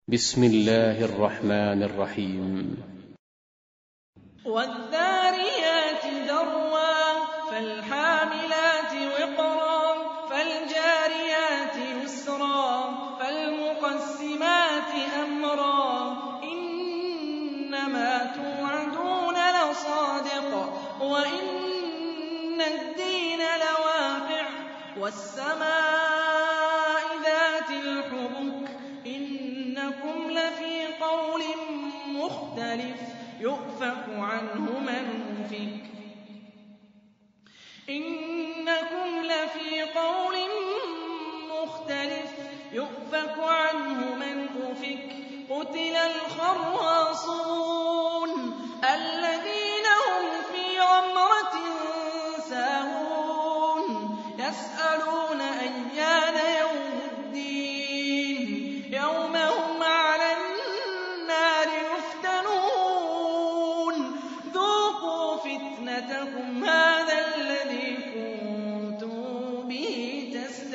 بسم الله الرحمن الرحيم. والذاريات ذروا فالحاملات وقرا فالجاريات يسرا فالمقسمات أمرا إنما توعدون لصادق وإن الدين لواقع والسماء ذات الحبك إنكم لفي قول مختلف يؤفك عنه من أفك إنكم لفي قول مختلف يؤفك عنه من أفك قتل الخراصون الذين هم في غمرة ساهون يسألون أيان يوم الدين يوم هم على النار يفتنون ذوقوا فتنتكم هذا الذي كنتم به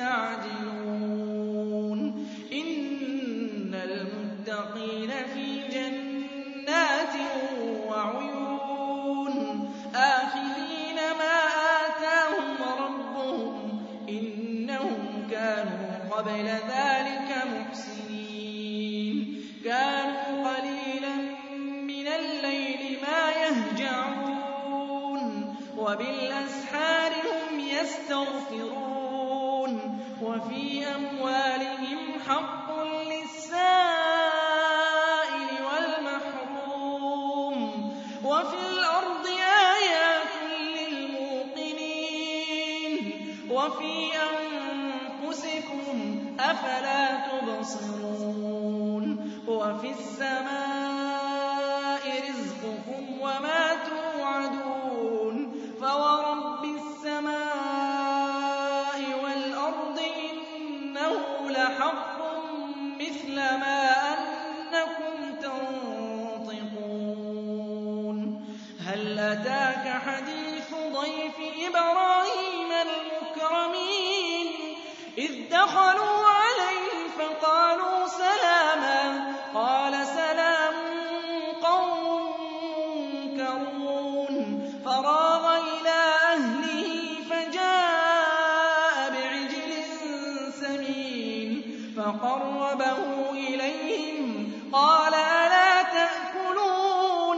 تستعجلون إن المتقين في جنات وعيون آخذين ما آتاهم ربهم إنهم كانوا قبل ذلك محسنين كانوا قليلا من الليل ما يهجعون وبالأسحار هم يستغفرون وفي أموالهم حق للسائل والمحروم وفي الأرض آيات للموقنين وفي أنفسكم أفلا تبصرون وفي السماء رزقكم وما توعدون فورب السماء والأرض إنه لحق مثل ما أنكم تنطقون هل أتاك حديث ضيف إبراهيم المكرمين إذ دخلوا عليه فقالوا سلاما قال سلام قوم منكرون فراغ إلى أهله فجاء بعجل سمين فقربه إليهم قال ألا تأكلون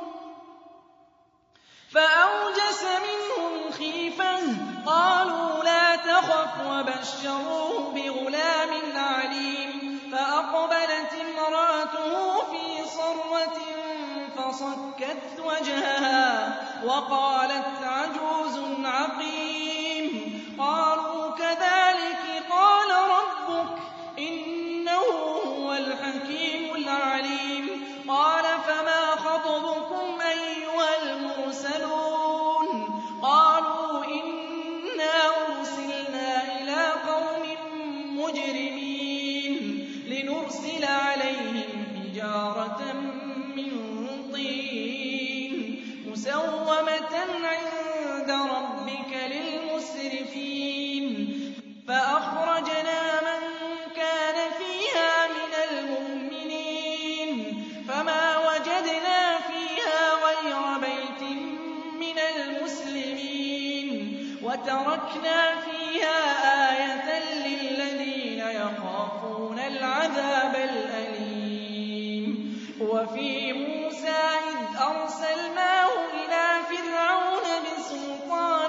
فأوجس منهم خيفة قالوا لا تخف وبشروه بغلام عليم فأقبلت امرأته في صرة فصكت وجهها وقالت عجوز عقيم قالوا كذلك قال ربك إنه هو الحكيم العليم قال فما خطبكم أيها المرسلون قالوا إنا أرسلنا إلى قوم مجرمين لنرسل عليهم حجارة من طين مسومة عند ربك للمسرفين فأخرجنا من كان فيها من المؤمنين فما وجدنا فيها غير بيت من المسلمين وتركنا فيها آية للذين يخافون العذاب الأليم وفي موسى إذ أرسلناه إلى فرعون بسلطان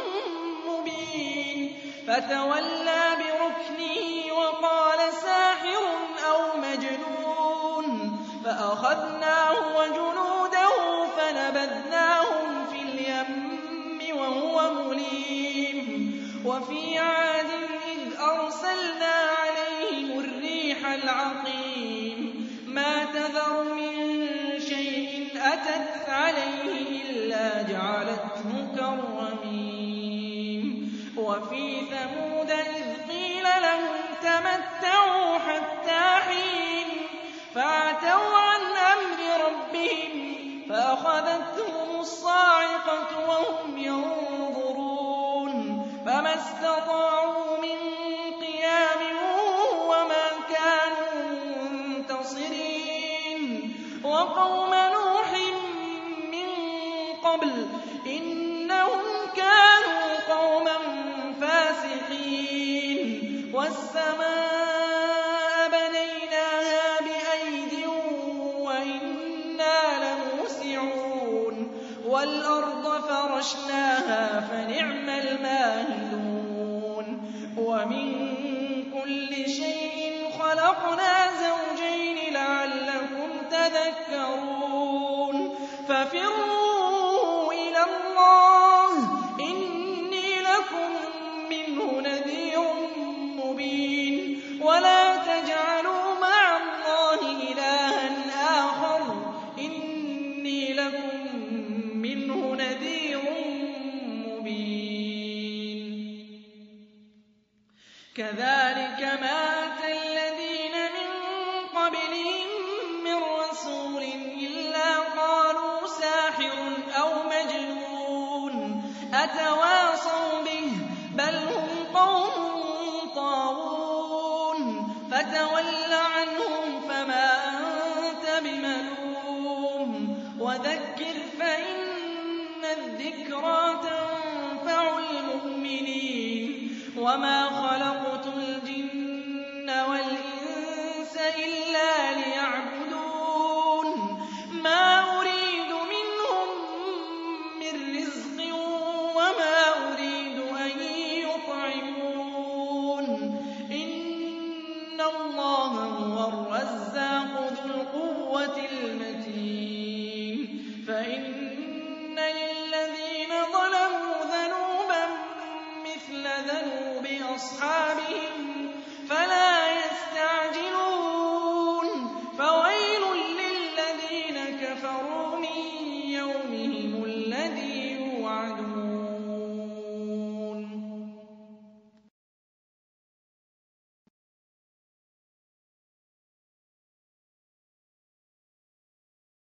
مبين فتولى بركنه وقال ساحر أو مجنون فأخذناه وجنوده فنبذناهم في اليم وهو مليم وفي عاد إذ أرسلنا عليهم الريح العقيم ما تذر من شيء أتت عليه إلا جعلته كالرميم وفي ثمود إذ قيل لهم تمتعوا حتى حين فعتوا عن أمر ربهم فأخذتهم الصاعقة وهم ينظرون فما استطاعوا من قيام وما كانوا منتصرين وقوم نوح من قبل إنهم كانوا قوما فاسقين والسماء بنيناها بأيد وإنا لموسعون والأرض فرشناها فنعم الماهدون ومن كل شيء خلقنا زوجين لعلكم تذكرون ففروا إلى الله إني لكم منه نذير مبين ولا تجعلوا مع الله إلها آخر إني لكم منه نذير مبين كذلك ما أتى الذين من قبلهم من رسول إلا قالوا ساحر أو مجنون أتواصوا به بل هم قوم طاغون فتول عنهم فما أنت بملوم وذكر فإن الذكرى تنفع المؤمنين وما خلقت